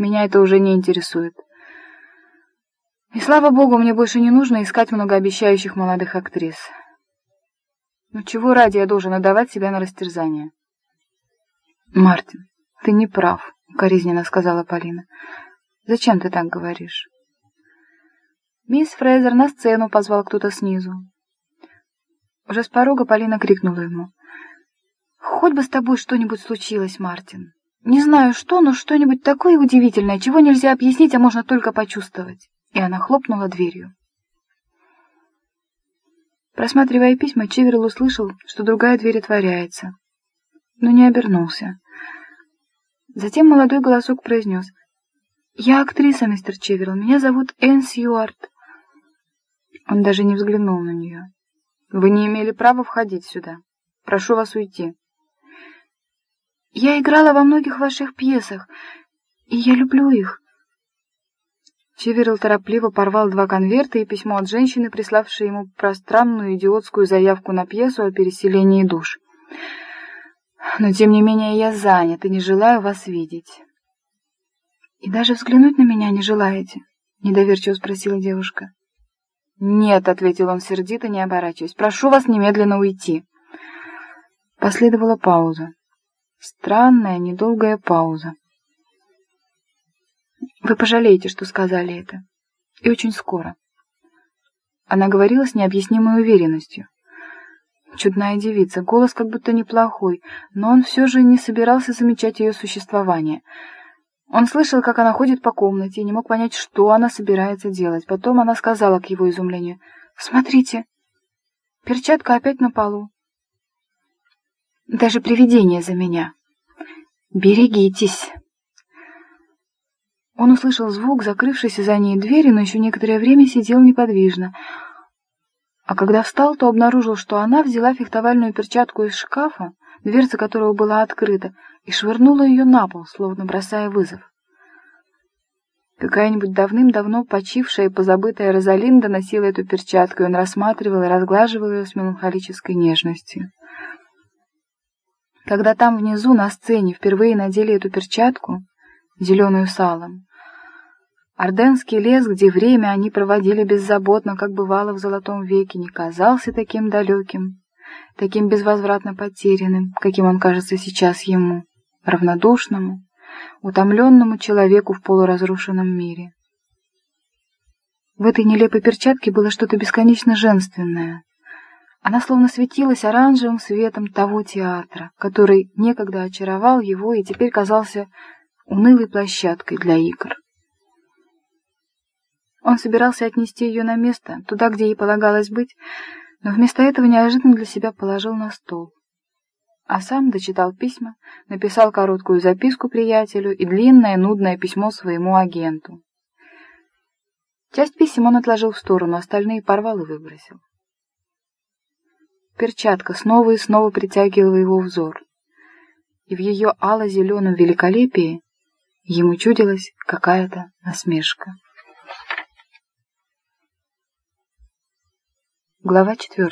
Меня это уже не интересует. И слава богу, мне больше не нужно искать многообещающих молодых актрис. Но чего ради я должен отдавать себя на растерзание? Мартин, ты не прав, укоризненно сказала Полина. Зачем ты так говоришь? Мисс Фрейзер, на сцену, позвал кто-то снизу. Уже с порога Полина крикнула ему. Хоть бы с тобой что-нибудь случилось, Мартин. Не знаю что, но что-нибудь такое удивительное, чего нельзя объяснить, а можно только почувствовать. И она хлопнула дверью. Просматривая письма, Чеверилл услышал, что другая дверь отворяется, но не обернулся. Затем молодой голосок произнес. «Я актриса, мистер Чеверилл, меня зовут Энн Сьюарт». Он даже не взглянул на нее. «Вы не имели права входить сюда. Прошу вас уйти». «Я играла во многих ваших пьесах, и я люблю их». Чеверилл торопливо порвал 2 конверта и письмо от женщины, приславшей ему пространную идиотскую заявку на пьесу о переселении душ. «Но тем не менее я занят и не желаю вас видеть». «И даже взглянуть на меня не желаете?» — недоверчиво спросила девушка. «Нет», — ответил он сердито, не оборачиваясь, — «прошу вас немедленно уйти». Последовала пауза. Странная, недолгая пауза. «Вы пожалеете, что сказали это. И очень скоро». Она говорила с необъяснимой уверенностью. Чудная девица, голос как будто неплохой, но он все же не собирался замечать ее существование. Он слышал, как она ходит по комнате, и не мог понять, что она собирается делать. Потом она сказала к его изумлению: «Смотрите, перчатка опять на полу. Даже привидение за меня. Берегитесь». Он услышал звук закрывшейся за ней двери, но еще некоторое время сидел неподвижно. А когда встал, то обнаружил, что она взяла фехтовальную перчатку из шкафа, дверца которого была открыта, и швырнула ее на пол, словно бросая вызов. Какая-нибудь давным-давно почившая и позабытая Розалинда носила эту перчатку, и он рассматривал и разглаживал ее с меланхолической нежностью. Когда там внизу на сцене впервые надели эту перчатку, зеленую с алым, Орденский лес, где время они проводили беззаботно, как бывало в Золотом веке, не казался таким далеким, таким безвозвратно потерянным, каким он кажется сейчас ему, равнодушному, утомленному человеку в полуразрушенном мире. В этой нелепой перчатке было что-то бесконечно женственное. Она словно светилась оранжевым светом того театра, который некогда очаровал его и теперь казался унылой площадкой для игр. Он собирался отнести ее на место, туда, где ей полагалось быть, но вместо этого неожиданно для себя положил на стол. А сам дочитал письма, написал короткую записку приятелю и длинное нудное письмо своему агенту. Часть писем он отложил в сторону, остальные порвал и выбросил. Перчатка снова и снова притягивала его взор, и в ее ало-зеленом великолепии ему чудилась какая-то насмешка. Глава 4.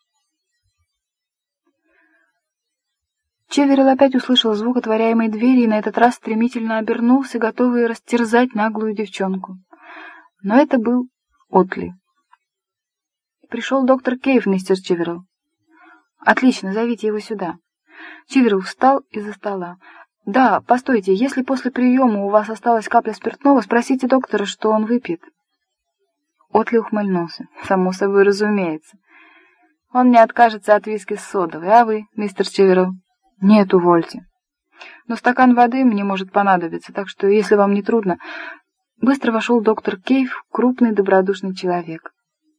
Чеверилл опять услышал звук отворяемой двери и на этот раз стремительно обернулся, готовый растерзать наглую девчонку. Но это был Отли. «Пришел доктор Кейв, мистер Чеверилл». «Отлично, зовите его сюда». Чеверилл встал из-за стола. «Да, постойте, если после приема у вас осталась капля спиртного, спросите доктора, что он выпьет». Отли ухмыльнулся. «Само собой разумеется. Он не откажется от виски с содовой, а вы, мистер Чеверилл?» «Нет, увольте. Но стакан воды мне может понадобиться, так что, если вам не трудно...» Быстро вошел доктор Кейв, крупный добродушный человек.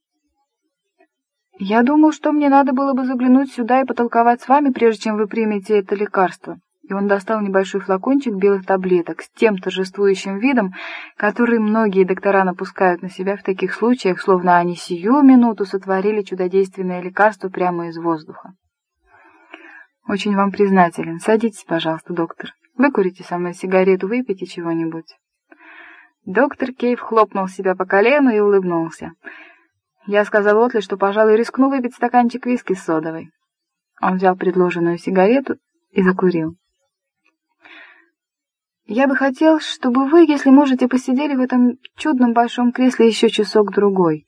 «Я думал, что мне надо было бы заглянуть сюда и потолковать с вами, прежде чем вы примете это лекарство». И он достал небольшой флакончик белых таблеток с тем торжествующим видом, который многие доктора напускают на себя в таких случаях, словно они сию минуту сотворили чудодейственное лекарство прямо из воздуха. «Очень вам признателен. Садитесь, пожалуйста, доктор. Выкурите со мной сигарету, выпейте чего-нибудь». Доктор Кейв хлопнул себя по колену и улыбнулся. «Я сказал Отли, что, пожалуй, рискну выпить стаканчик виски с содовой». Он взял предложенную сигарету и закурил. Я бы хотел, чтобы вы, если можете, посидели в этом чудном большом кресле еще часок-другой.